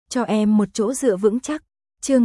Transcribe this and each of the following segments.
cho em một chỗ dựa vững chắc. Chương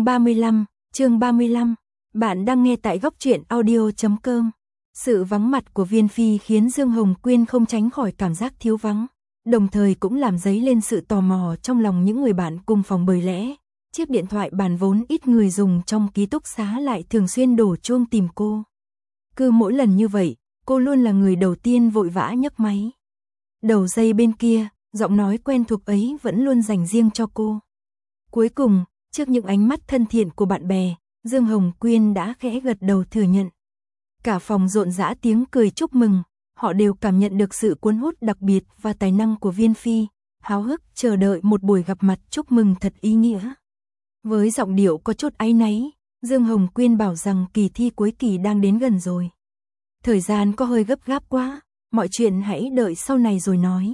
35. Bạn đang nghe tại góc truyện audio.com. Sự vắng mặt của Viên Phi khiến Dương Hồng Quyên không tránh khỏi cảm giác thiếu vắng, đồng thời cũng làm dấy lên sự tò mò trong lòng những người bạn cùng phòng, bởi lẽ chiếc điện thoại bàn vốn ít người dùng trong ký túc xá lại thường xuyên đổ chuông tìm cô. Cứ mỗi lần như vậy, cô luôn là người đầu tiên vội vã nhấc máy. Đầu dây bên kia, giọng nói quen thuộc ấy vẫn luôn dành riêng cho cô. Cuối cùng, trước những ánh mắt thân thiện của bạn bè, Dương Hồng Quyên đã khẽ gật đầu thừa nhận. Cả phòng rộn rã tiếng cười chúc mừng, họ đều cảm nhận được sự cuốn hút đặc biệt và tài năng của Viên Phi, háo hức chờ đợi một buổi gặp mặt chúc mừng thật ý nghĩa. Với giọng điệu có chút áy náy, Dương Hồng Quyên bảo rằng kỳ thi cuối kỳ đang đến gần rồi. Thời gian có hơi gấp gáp quá, mọi chuyện hãy đợi sau này rồi nói.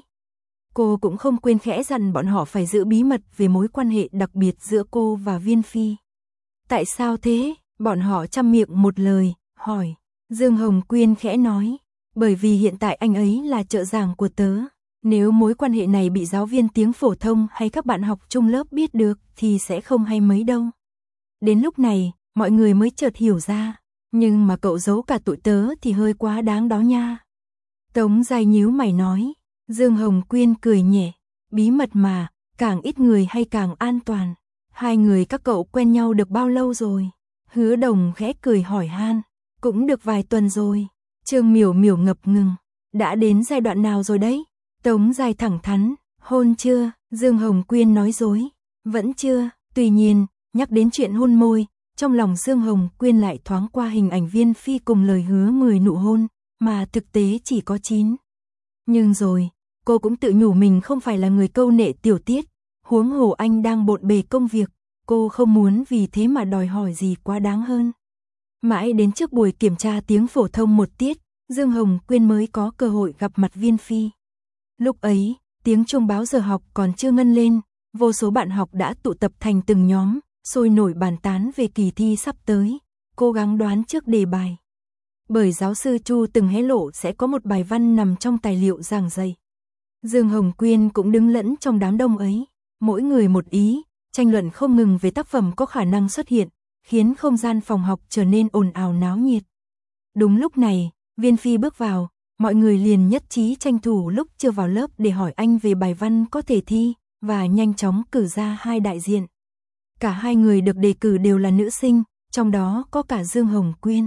Cô cũng không quên khẽ dặn bọn họ phải giữ bí mật về mối quan hệ đặc biệt giữa cô và Viên Phi. Tại sao thế? Bọn họ chăm miệng một lời, hỏi. Dương Hồng Quyên khẽ nói, bởi vì hiện tại anh ấy là trợ giảng của tớ. Nếu mối quan hệ này bị giáo viên tiếng phổ thông hay các bạn học chung lớp biết được thì sẽ không hay mấy đâu. Đến lúc này, mọi người mới chợt hiểu ra. Nhưng mà cậu giấu cả tụi tớ thì hơi quá đáng đó nha. Tống Giai nhíu mày nói. Dương Hồng Quyên cười nhẹ. Bí mật mà, càng ít người hay càng an toàn. Hai người các cậu quen nhau được bao lâu rồi? Hứa Đồng khẽ cười hỏi han. Cũng được vài tuần rồi. Trương Miểu Miểu ngập ngừng. Đã đến giai đoạn nào rồi đấy? Tống Giai thẳng thắn. Hôn chưa? Dương Hồng Quyên nói dối. Vẫn chưa. Tuy nhiên, nhắc đến chuyện hôn môi, trong lòng Dương Hồng Quyên lại thoáng qua hình ảnh Viên Phi cùng lời hứa 10 nụ hôn, mà thực tế chỉ có 9. Nhưng rồi, cô cũng tự nhủ mình không phải là người câu nệ tiểu tiết, huống hồ anh đang bộn bề công việc, cô không muốn vì thế mà đòi hỏi gì quá đáng hơn. Mãi đến trước buổi kiểm tra tiếng phổ thông một tiết, Dương Hồng Quyên mới có cơ hội gặp mặt Viên Phi. Lúc ấy, tiếng chuông báo giờ học còn chưa ngân lên, vô số bạn học đã tụ tập thành từng nhóm, sôi nổi bàn tán về kỳ thi sắp tới, cố gắng đoán trước đề bài. Bởi giáo sư Chu từng hé lộ sẽ có một bài văn nằm trong tài liệu giảng dạy. Dương Hồng Quyên cũng đứng lẫn trong đám đông ấy, mỗi người một ý, tranh luận không ngừng về tác phẩm có khả năng xuất hiện, khiến không gian phòng học trở nên ồn ào náo nhiệt. Đúng lúc này, Viên Phi bước vào, mọi người liền nhất trí tranh thủ lúc chưa vào lớp để hỏi anh về bài văn có thể thi, và nhanh chóng cử ra hai đại diện. Cả hai người được đề cử đều là nữ sinh, trong đó có cả Dương Hồng Quyên.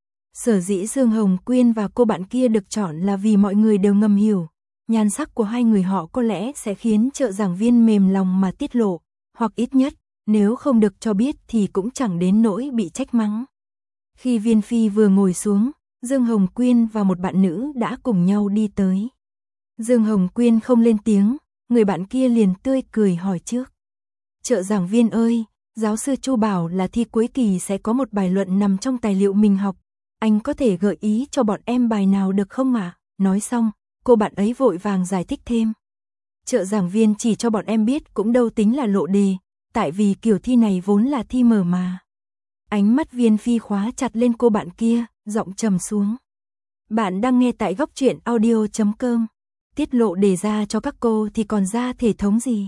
Sở dĩ Dương Hồng Quyên và cô bạn kia được chọn là vì mọi người đều ngầm hiểu, nhan sắc của hai người họ có lẽ sẽ khiến trợ giảng viên mềm lòng mà tiết lộ, hoặc ít nhất, nếu không được cho biết thì cũng chẳng đến nỗi bị trách mắng. Khi Viên Phi vừa ngồi xuống, Dương Hồng Quyên và một bạn nữ đã cùng nhau đi tới. Dương Hồng Quyên không lên tiếng, người bạn kia liền tươi cười hỏi trước. Trợ giảng viên ơi, giáo sư Chu bảo là thi cuối kỳ sẽ có một bài luận nằm trong tài liệu mình học. Anh có thể gợi ý cho bọn em bài nào được không ạ? Nói xong, cô bạn ấy vội vàng giải thích thêm. Trợ giảng viên chỉ cho bọn em biết cũng đâu tính là lộ đề, tại vì kiểu thi này vốn là thi mở mà. Ánh mắt Viên Phi khóa chặt lên cô bạn kia, giọng trầm xuống. Bạn đang nghe tại góc truyện audio.com. Tiết lộ đề ra cho các cô thì còn ra thể thống gì?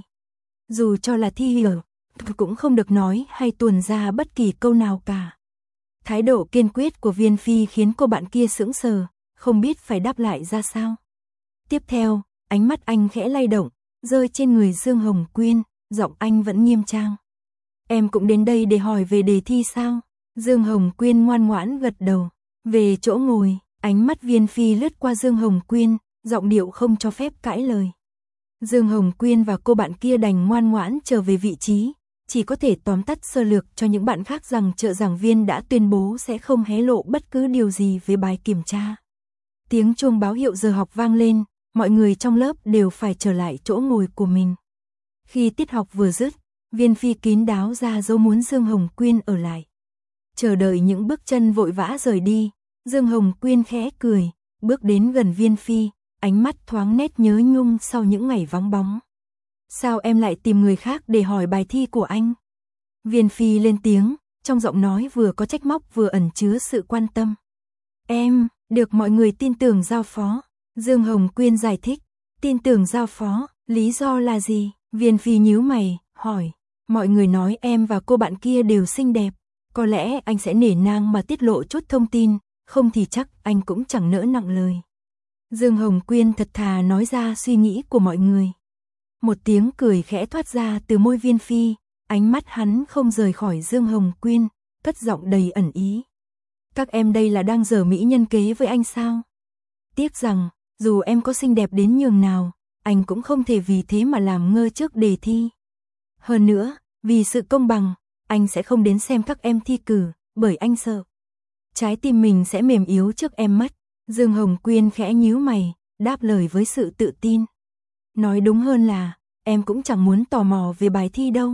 Dù cho là thi hiểu, cũng không được nói hay tuồn ra bất kỳ câu nào cả. Thái độ kiên quyết của Viên Phi khiến cô bạn kia sững sờ, không biết phải đáp lại ra sao. Tiếp theo, ánh mắt anh khẽ lay động, rơi trên người Dương Hồng Quyên, giọng anh vẫn nghiêm trang. Em cũng đến đây để hỏi về đề thi sao? Dương Hồng Quyên ngoan ngoãn gật đầu. Về chỗ ngồi, ánh mắt Viên Phi lướt qua Dương Hồng Quyên, giọng điệu không cho phép cãi lời. Dương Hồng Quyên và cô bạn kia đành ngoan ngoãn trở về vị trí, chỉ có thể tóm tắt sơ lược cho những bạn khác rằng trợ giảng viên đã tuyên bố sẽ không hé lộ bất cứ điều gì về bài kiểm tra. Tiếng chuông báo hiệu giờ học vang lên, mọi người trong lớp đều phải trở lại chỗ ngồi của mình. Khi tiết học vừa dứt, Viên Phi kín đáo ra dấu muốn Dương Hồng Quyên ở lại. Chờ đợi những bước chân vội vã rời đi, Dương Hồng Quyên khẽ cười, bước đến gần Viên Phi, ánh mắt thoáng nét nhớ nhung sau những ngày vắng bóng. Sao em lại tìm người khác để hỏi bài thi của anh? Viên Phi lên tiếng, trong giọng nói vừa có trách móc vừa ẩn chứa sự quan tâm. Em, được mọi người tin tưởng giao phó. Dương Hồng Quyên giải thích, tin tưởng giao phó, lý do là gì? Viên Phi nhíu mày, hỏi, Mọi người nói em và cô bạn kia đều xinh đẹp, có lẽ anh sẽ nể nang mà tiết lộ chút thông tin, không thì chắc anh cũng chẳng nỡ nặng lời. Dương Hồng Quyên thật thà nói ra suy nghĩ của mọi người. Một tiếng cười khẽ thoát ra từ môi Viên Phi, ánh mắt hắn không rời khỏi Dương Hồng Quyên, cất giọng đầy ẩn ý. Các em đây là đang giở mỹ nhân kế với anh sao? Tiếc rằng, dù em có xinh đẹp đến nhường nào, anh cũng không thể vì thế mà làm ngơ trước đề thi. Hơn nữa, vì sự công bằng, anh sẽ không đến xem các em thi cử, bởi anh sợ trái tim mình sẽ mềm yếu trước em mất. Dương Hồng Quyên khẽ nhíu mày, đáp lời với sự tự tin. Nói đúng hơn là, em cũng chẳng muốn tò mò về bài thi đâu.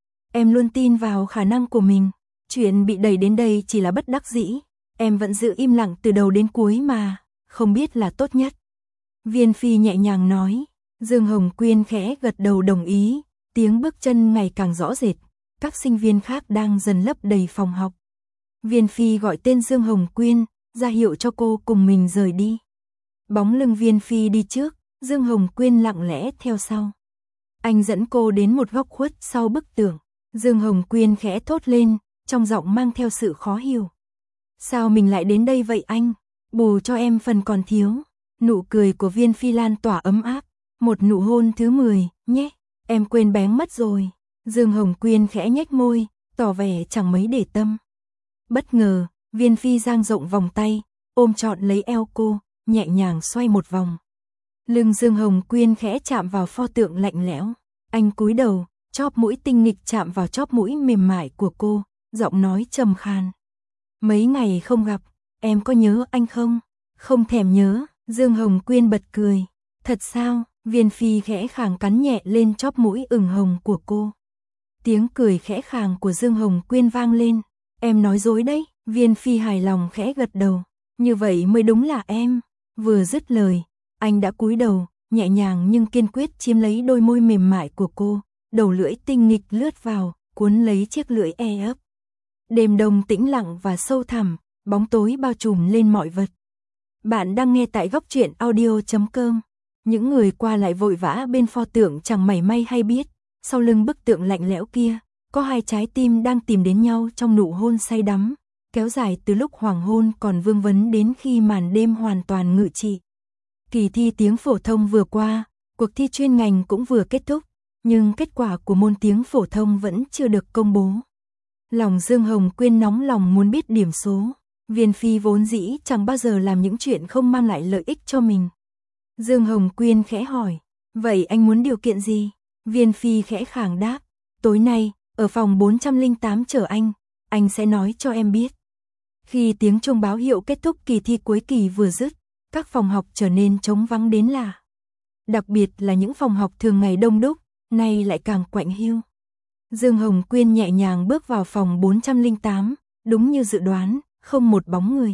Em luôn tin vào khả năng của mình, chuyện bị đẩy đến đây chỉ là bất đắc dĩ. Em vẫn giữ im lặng từ đầu đến cuối mà, không biết là tốt nhất. Viên Phi nhẹ nhàng nói, Dương Hồng Quyên khẽ gật đầu đồng ý, tiếng bước chân ngày càng rõ rệt, các sinh viên khác đang dần lấp đầy phòng học. Viên Phi gọi tên Dương Hồng Quyên, ra hiệu cho cô cùng mình rời đi. Bóng lưng Viên Phi đi trước, Dương Hồng Quyên lặng lẽ theo sau. Anh dẫn cô đến một góc khuất sau bức tường. Dương Hồng Quyên khẽ thốt lên, trong giọng mang theo sự khó hiểu. Sao mình lại đến đây vậy anh? Bù cho em phần còn thiếu. Nụ cười của Viên Phi lan tỏa ấm áp. Một nụ hôn thứ 10, nhé. Em quên bén mất rồi. Dương Hồng Quyên khẽ nhếch môi, tỏ vẻ chẳng mấy để tâm. Bất ngờ, Viên Phi dang rộng vòng tay, ôm trọn lấy eo cô, nhẹ nhàng xoay một vòng. Lưng Dương Hồng Quyên khẽ chạm vào pho tượng lạnh lẽo. Anh cúi đầu, chóp mũi tinh nghịch chạm vào chóp mũi mềm mại của cô, giọng nói trầm khan. Mấy ngày không gặp, em có nhớ anh không? Không thèm nhớ, Dương Hồng Quyên bật cười. Thật sao? Viên Phi khẽ khàng cắn nhẹ lên chóp mũi ửng hồng của cô. Tiếng cười khẽ khàng của Dương Hồng Quyên vang lên. Em nói dối đấy. Viên Phi hài lòng khẽ gật đầu. Như vậy mới đúng là em. Vừa dứt lời, anh đã cúi đầu, nhẹ nhàng nhưng kiên quyết chiếm lấy đôi môi mềm mại của cô, đầu lưỡi tinh nghịch lướt vào, cuốn lấy chiếc lưỡi ấp. Đêm đông tĩnh lặng và sâu thẳm, bóng tối bao trùm lên mọi vật. Bạn đang nghe tại góc truyện audio.com. Những người qua lại vội vã bên pho tượng chẳng mảy may hay biết, sau lưng bức tượng lạnh lẽo kia, có hai trái tim đang tìm đến nhau trong nụ hôn say đắm, kéo dài từ lúc hoàng hôn còn vương vấn đến khi màn đêm hoàn toàn ngự trị. Kỳ thi tiếng phổ thông vừa qua, cuộc thi chuyên ngành cũng vừa kết thúc, nhưng kết quả của môn tiếng phổ thông vẫn chưa được công bố. Lòng Dương Hồng Quyên nóng lòng muốn biết điểm số. Viên Phi vốn dĩ chẳng bao giờ làm những chuyện không mang lại lợi ích cho mình. Dương Hồng Quyên khẽ hỏi, vậy anh muốn điều kiện gì? Viên Phi khẽ khàng đáp, tối nay, ở phòng 408 chờ anh sẽ nói cho em biết. Khi tiếng chuông báo hiệu kết thúc kỳ thi cuối kỳ vừa dứt, các phòng học trở nên trống vắng đến lạ. Đặc biệt là những phòng học thường ngày đông đúc, nay lại càng quạnh hiu. Dương Hồng Quyên nhẹ nhàng bước vào phòng 408, đúng như dự đoán, không một bóng người.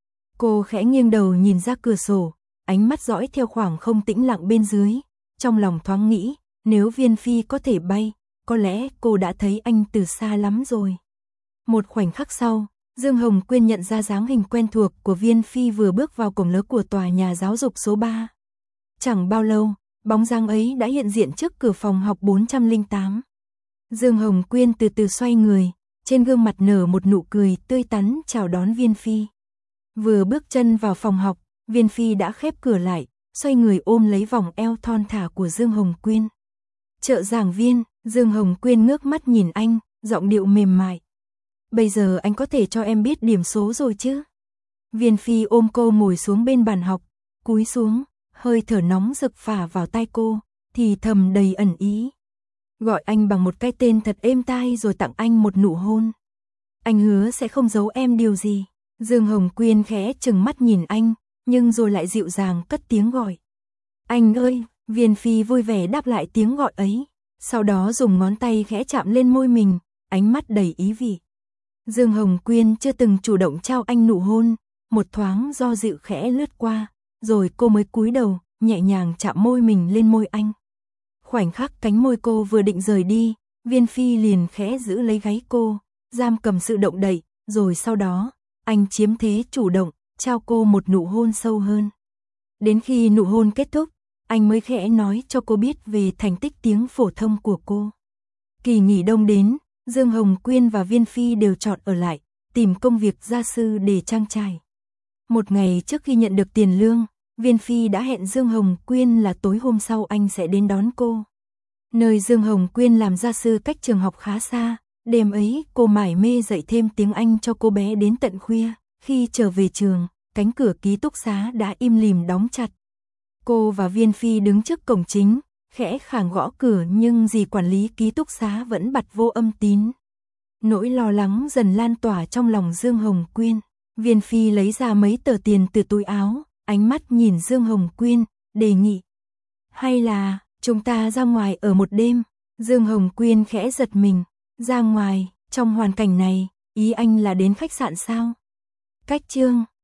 Cô khẽ nghiêng đầu nhìn ra cửa sổ, ánh mắt dõi theo khoảng không tĩnh lặng bên dưới, trong lòng thoáng nghĩ, nếu Viên Phi có thể bay, có lẽ cô đã thấy anh từ xa lắm rồi. Một khoảnh khắc sau, Dương Hồng Quyên nhận ra dáng hình quen thuộc của Viên Phi vừa bước vào cổng lớn của tòa nhà giáo dục số 3. Chẳng bao lâu, bóng dáng ấy đã hiện diện trước cửa phòng học 408. Dương Hồng Quyên từ từ xoay người, trên gương mặt nở một nụ cười tươi tắn chào đón Viên Phi. Vừa bước chân vào phòng học, Viên Phi đã khép cửa lại, xoay người ôm lấy vòng eo thon thả của Dương Hồng Quyên. Trợ giảng viên, Dương Hồng Quyên ngước mắt nhìn anh, giọng điệu mềm mại. Bây giờ anh có thể cho em biết điểm số rồi chứ? Viên Phi ôm cô ngồi xuống bên bàn học, cúi xuống, hơi thở nóng rực phả vào tai cô, thì thầm đầy ẩn ý. Gọi anh bằng một cái tên thật êm tai rồi tặng anh một nụ hôn. Anh hứa sẽ không giấu em điều gì. Dương Hồng Quyên khẽ trừng mắt nhìn anh, nhưng rồi lại dịu dàng cất tiếng gọi. Anh ơi! Viên Phi vui vẻ đáp lại tiếng gọi ấy, sau đó dùng ngón tay khẽ chạm lên môi mình, ánh mắt đầy ý vị. Dương Hồng Quyên chưa từng chủ động trao anh nụ hôn, một thoáng do dự khẽ lướt qua, rồi cô mới cúi đầu, nhẹ nhàng chạm môi mình lên môi anh. Khoảnh khắc cánh môi cô vừa định rời đi, Viên Phi liền khẽ giữ lấy gáy cô, giam cầm sự động đậy, rồi sau đó, anh chiếm thế chủ động, trao cô một nụ hôn sâu hơn. Đến khi nụ hôn kết thúc, anh mới khẽ nói cho cô biết về thành tích tiếng phổ thông của cô. Kỳ nghỉ đông đến, Dương Hồng Quyên và Viên Phi đều chọn ở lại, tìm công việc gia sư để trang trải. Một ngày trước khi nhận được tiền lương, Viên Phi đã hẹn Dương Hồng Quyên là tối hôm sau anh sẽ đến đón cô. Nơi Dương Hồng Quyên làm gia sư cách trường học khá xa, đêm ấy cô mải mê dạy thêm tiếng Anh cho cô bé đến tận khuya. Khi trở về trường, cánh cửa ký túc xá đã im lìm đóng chặt. Cô và Viên Phi đứng trước cổng chính, khẽ khàng gõ cửa nhưng dì quản lý ký túc xá vẫn bặt vô âm tín. Nỗi lo lắng dần lan tỏa trong lòng Dương Hồng Quyên. Viên Phi lấy ra mấy tờ tiền từ túi áo, ánh mắt nhìn Dương Hồng Quyên, đề nghị. Hay là, chúng ta ra ngoài ở một đêm? Dương Hồng Quyên khẽ giật mình. Ra ngoài, trong hoàn cảnh này, ý anh là đến khách sạn sao? Cách chương